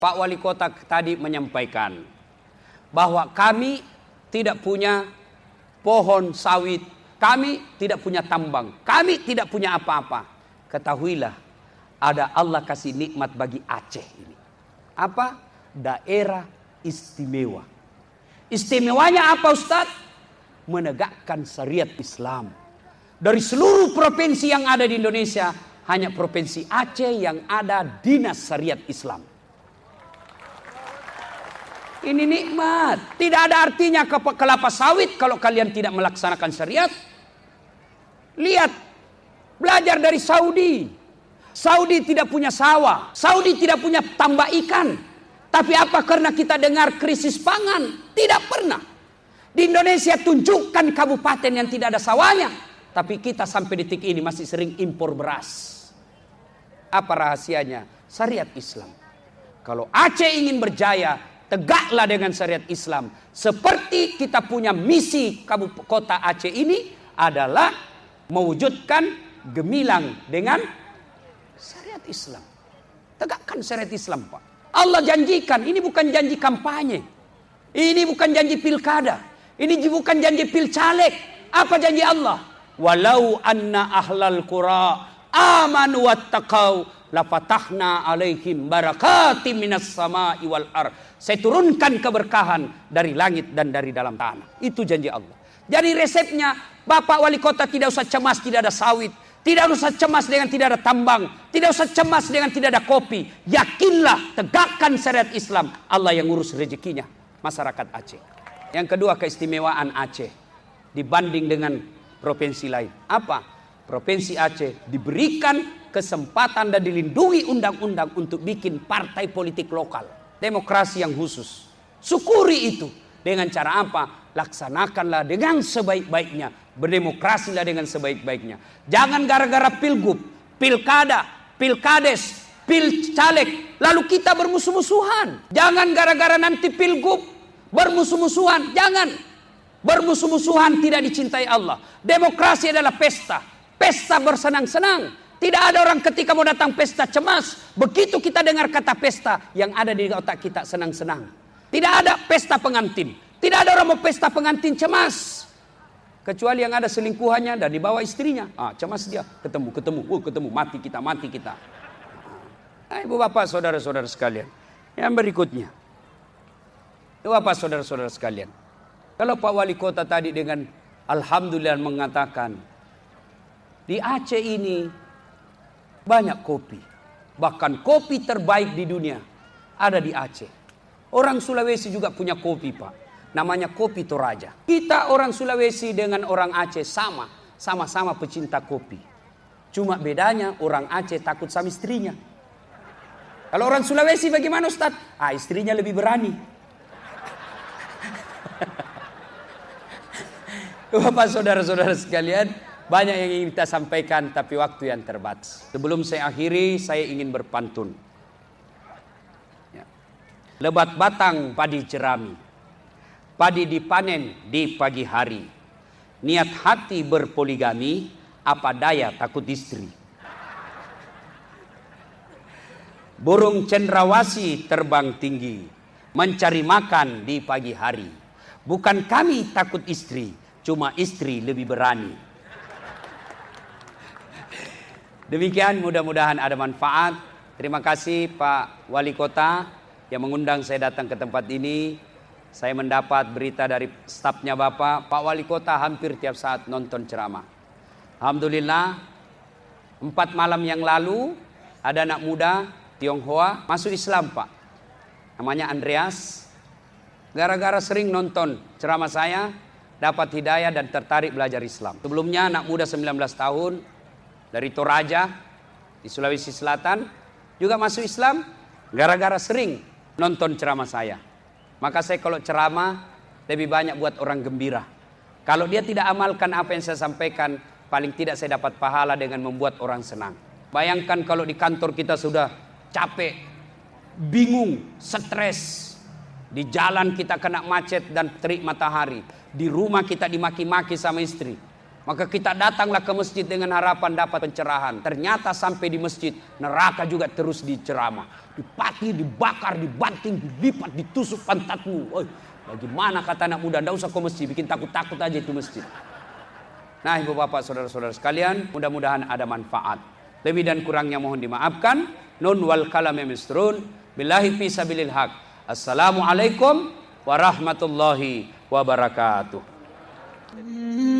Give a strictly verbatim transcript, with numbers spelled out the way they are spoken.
Pak Wali Kota tadi menyampaikan bahwa kami tidak punya pohon sawit, kami tidak punya tambang, kami tidak punya apa-apa. Ketahuilah, ada Allah kasih nikmat bagi Aceh ini. Apa? Daerah istimewa. Istimewanya apa, Ustadz? Menegakkan syariat Islam. Dari seluruh provinsi yang ada di Indonesia, hanya provinsi Aceh yang ada dinas syariat Islam. Ini nikmat. Tidak ada artinya kelapa sawit kalau kalian tidak melaksanakan syariat. Lihat, belajar dari Saudi. Saudi tidak punya sawah, Saudi tidak punya tambak ikan. Tapi apa karena kita dengar krisis pangan? Tidak pernah. Di Indonesia tunjukkan kabupaten yang tidak ada sawahnya, tapi kita sampai detik ini masih sering impor beras. Apa rahasianya? Syariat Islam. Kalau Aceh ingin berjaya, tegaklah dengan syariat Islam. Seperti kita punya misi kota Aceh ini adalah mewujudkan gemilang dengan syariat Islam. Tegakkan syariat Islam, Pak. Allah janjikan, ini bukan janji kampanye. Ini bukan janji pilkada. Ini bukan janji pilcaleg. Apa janji Allah? Walau anna ahlal qura amanu wattaqau lafatahna alaihim barakatim minas sama'i wal ard. Saya turunkan keberkahan dari langit dan dari dalam tanah. Itu janji Allah. Jadi resepnya, Bapak Wali Kota tidak usah cemas tidak ada sawit, tidak usah cemas dengan tidak ada tambang, tidak usah cemas dengan tidak ada kopi. Yakinlah, tegakkan syariat Islam. Allah yang ngurus rezekinya masyarakat Aceh. Yang kedua, keistimewaan Aceh dibanding dengan provinsi lain. Apa? Provinsi Aceh diberikan kesempatan dan dilindungi undang-undang untuk bikin partai politik lokal. Demokrasi yang khusus. Syukuri itu. Dengan cara apa? Laksanakanlah dengan sebaik-baiknya. Berdemokrasilah dengan sebaik-baiknya. Jangan gara-gara pilgub, pilkada, pilkades, pilcaleg, lalu kita bermusuh-musuhan. Jangan gara-gara nanti pilgub bermusuh-musuhan. Jangan. Bermusuh-musuhan tidak dicintai Allah. Demokrasi adalah pesta. Pesta bersenang-senang. Tidak ada orang ketika mau datang pesta cemas. Begitu kita dengar kata pesta, yang ada di otak kita senang-senang. Tidak ada pesta pengantin. Tidak ada orang mau pesta pengantin cemas. Kecuali yang ada selingkuhannya dan dibawa istrinya. Ah, cemas dia. Ketemu, ketemu, uh, ketemu. Mati kita, mati kita. Nah, ibu bapak, saudara-saudara sekalian. Yang berikutnya. Ibu bapak, saudara-saudara sekalian. Kalau Pak Wali Kota tadi dengan alhamdulillah mengatakan, di Aceh ini banyak kopi. Bahkan kopi terbaik di dunia ada di Aceh. Orang Sulawesi juga punya kopi, Pak. Namanya kopi Toraja. Kita orang Sulawesi dengan orang Aceh sama. Sama-sama pecinta kopi. Cuma bedanya orang Aceh takut sama istrinya. Kalau orang Sulawesi bagaimana, Ustaz? Ah, istrinya lebih berani. Bapak, saudara-saudara sekalian, banyak yang ingin kita sampaikan, tapi waktu yang terbatas. Sebelum saya akhiri, saya ingin berpantun. Ya. Lebat batang padi jerami, padi dipanen di pagi hari. Niat hati berpoligami, apa daya takut istri. Burung cendrawasih terbang tinggi, mencari makan di pagi hari. Bukan kami takut istri, cuma istri lebih berani. Demikian, mudah-mudahan ada manfaat. Terima kasih Pak Wali Kota yang mengundang saya datang ke tempat ini. Saya mendapat berita dari stafnya Bapak, Pak Wali Kota hampir tiap saat nonton ceramah. Alhamdulillah, empat malam yang lalu ada anak muda Tionghoa masuk Islam, Pak. Namanya Andreas. Gara-gara sering nonton ceramah saya, dapat hidayah dan tertarik belajar Islam. Sebelumnya anak muda sembilan belas tahun dari Toraja di Sulawesi Selatan juga masuk Islam gara-gara sering nonton ceramah saya. Maka saya kalau ceramah lebih banyak buat orang gembira. Kalau dia tidak amalkan apa yang saya sampaikan, paling tidak saya dapat pahala dengan membuat orang senang. Bayangkan kalau di kantor kita sudah capek, bingung, stres. Di jalan kita kena macet dan terik matahari. Di rumah kita dimaki-maki sama istri. Maka kita datanglah ke masjid dengan harapan dapat pencerahan. Ternyata sampai di masjid, neraka juga terus diceramah. Dipati, dibakar, dibanting, dilipat, ditusuk pantatmu. Oh, bagaimana kata anak muda, tidak usah ke masjid, bikin takut-takut aja itu masjid. Nah ibu bapak saudara-saudara sekalian, mudah-mudahan ada manfaat. Lebih dan kurangnya mohon dimaafkan. Nun wal kalam misrun. Billahi fi sabilil haq. Assalamualaikum warahmatullahi wabarakatuh.